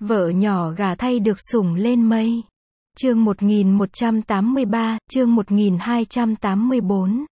Vợ nhỏ gả thay được sủng lên mây. Chương 1183, chương 1284.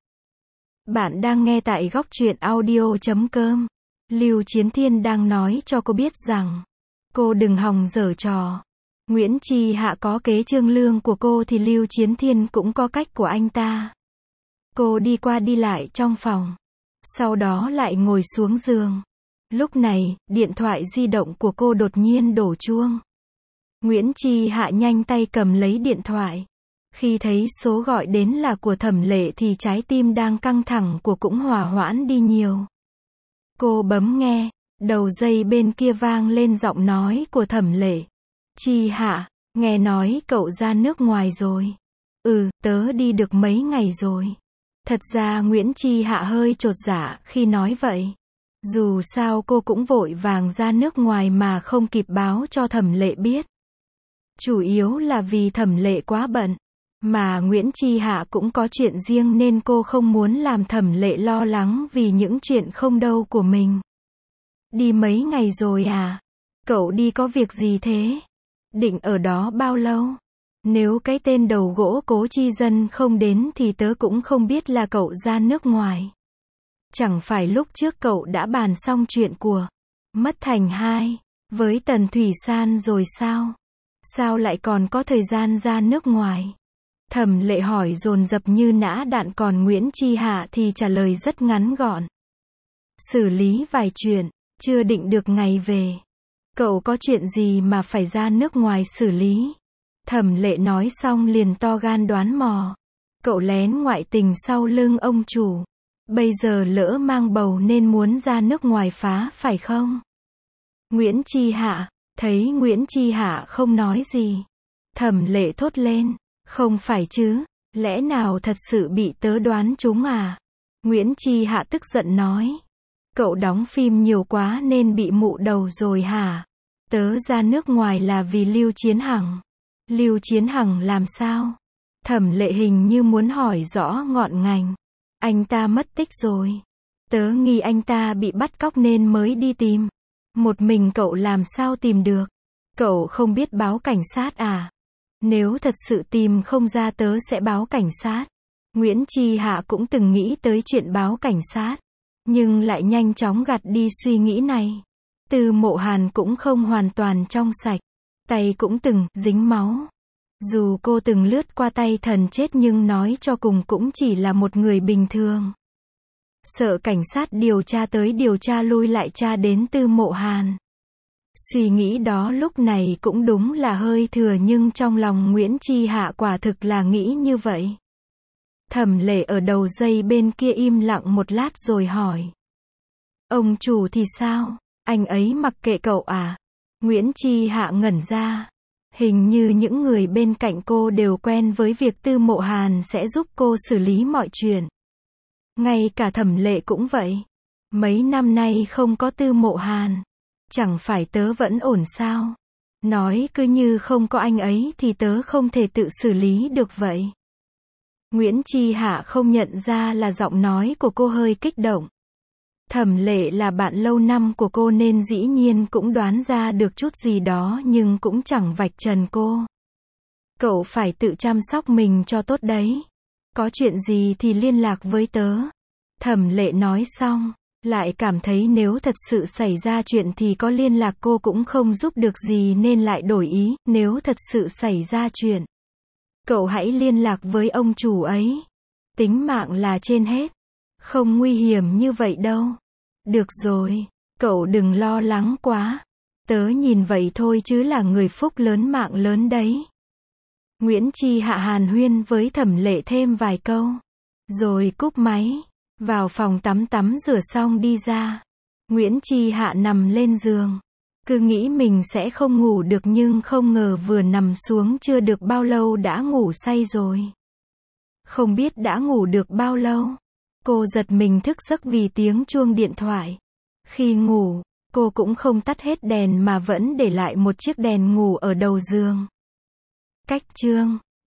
Bạn đang nghe tại góc truyện audio.com. Lưu Chiến Thiên đang nói cho cô biết rằng, cô đừng hòng giở trò. Nguyễn Chi Hạ có kế trương lương của cô thì Lưu Chiến Thiên cũng có cách của anh ta. Cô đi qua đi lại trong phòng, sau đó lại ngồi xuống giường. Lúc này, điện thoại di động của cô đột nhiên đổ chuông. Nguyễn Chi Hạ nhanh tay cầm lấy điện thoại. Khi thấy số gọi đến là của Thẩm Lệ thì trái tim đang căng thẳng của cũng hòa hoãn đi nhiều. Cô bấm nghe, đầu dây bên kia vang lên giọng nói của Thẩm Lệ. Chi Hạ, nghe nói cậu ra nước ngoài rồi. Tớ đi được mấy ngày rồi. Thật ra Nguyễn Chi Hạ hơi chột dạ khi nói vậy. Dù sao cô cũng vội vàng ra nước ngoài mà không kịp báo cho Thẩm Lệ biết. Chủ yếu là vì Thẩm Lệ quá bận. Mà Nguyễn Chi Hạ cũng có chuyện riêng nên cô không muốn làm Thẩm Lệ lo lắng vì những chuyện không đâu của mình. Đi mấy ngày rồi à? Cậu đi có việc gì thế? Định ở đó bao lâu? Nếu cái tên đầu gỗ Cố Chi Dân không đến thì tớ cũng không biết là cậu ra nước ngoài. Chẳng phải lúc trước cậu đã bàn xong chuyện của Mất Thành Hai với Tần Thủy San rồi sao? Sao lại còn có thời gian ra nước ngoài? Thẩm Lệ hỏi dồn dập như nã đạn, còn Nguyễn Chi Hạ thì trả lời rất ngắn gọn. Xử lý vài chuyện, chưa định được ngày về. Cậu có chuyện gì mà phải ra nước ngoài xử lý? Thẩm Lệ nói xong liền to gan đoán mò. Cậu lén ngoại tình sau lưng ông chủ. Bây giờ lỡ mang bầu nên muốn ra nước ngoài phá phải không? Nguyễn Chi Hạ, thấy Nguyễn Chi Hạ không nói gì. Thẩm Lệ thốt lên, không phải chứ, lẽ nào thật sự bị tớ đoán trúng à? Nguyễn Chi Hạ tức giận nói. Cậu đóng phim nhiều quá nên bị mụ đầu rồi hả? Tớ ra nước ngoài là vì Lưu Chiến Hằng. Lưu Chiến Hằng làm sao? Thẩm Lệ hình như muốn hỏi rõ ngọn ngành. Anh ta mất tích rồi. Tớ nghi anh ta bị bắt cóc nên mới đi tìm. Một mình cậu làm sao tìm được? Cậu không biết báo cảnh sát à? Nếu thật sự tìm không ra tớ sẽ báo cảnh sát. Nguyễn Chi Hạ cũng từng nghĩ tới chuyện báo cảnh sát, nhưng lại nhanh chóng gạt đi suy nghĩ này. Từ Mộ Hàn cũng không hoàn toàn trong sạch. Tay cũng từng dính máu. Dù cô từng lướt qua tay thần chết nhưng nói cho cùng cũng chỉ là một người bình thường. Sợ cảnh sát điều tra tới điều tra lui lại tra đến Từ Mộ Hàn. Suy nghĩ đó lúc này cũng đúng là hơi thừa, nhưng trong lòng Nguyễn Chi Hạ quả thực là nghĩ như vậy. Thẩm Lệ ở đầu dây bên kia im lặng một lát rồi hỏi. Ông chủ thì sao? Anh ấy mặc kệ cậu à? Nguyễn Chi Hạ ngẩn ra. Hình như những người bên cạnh cô đều quen với việc Tư Mộ Hàn sẽ giúp cô xử lý mọi chuyện. Ngay cả Thẩm Lệ cũng vậy. Mấy năm nay không có Tư Mộ Hàn, chẳng phải tớ vẫn ổn sao? Nói cứ như không có anh ấy thì tớ không thể tự xử lý được vậy. Nguyễn Chi Hạ không nhận ra là giọng nói của cô hơi kích động. Thẩm Lệ là bạn lâu năm của cô nên dĩ nhiên cũng đoán ra được chút gì đó, nhưng cũng chẳng vạch trần cô. Cậu phải tự chăm sóc mình cho tốt đấy. Có chuyện gì thì liên lạc với tớ. Thẩm Lệ nói xong, lại cảm thấy nếu thật sự xảy ra chuyện thì có liên lạc cô cũng không giúp được gì nên lại đổi ý. Nếu thật sự xảy ra chuyện, cậu hãy liên lạc với ông chủ ấy. Tính mạng là trên hết. Không nguy hiểm như vậy đâu. Được rồi, cậu đừng lo lắng quá. Tớ nhìn vậy thôi chứ là người phúc lớn mạng lớn đấy. Nguyễn Chi Hạ hàn huyên với Thẩm Lệ thêm vài câu, rồi cúp máy, vào phòng tắm rửa xong đi ra. Nguyễn Chi Hạ nằm lên giường. Cứ nghĩ mình sẽ không ngủ được nhưng không ngờ vừa nằm xuống chưa được bao lâu đã ngủ say rồi. Không biết đã ngủ được bao lâu. Cô giật mình thức giấc vì tiếng chuông điện thoại. Khi ngủ, cô cũng không tắt hết đèn mà vẫn để lại một chiếc đèn ngủ ở đầu giường. Cách chương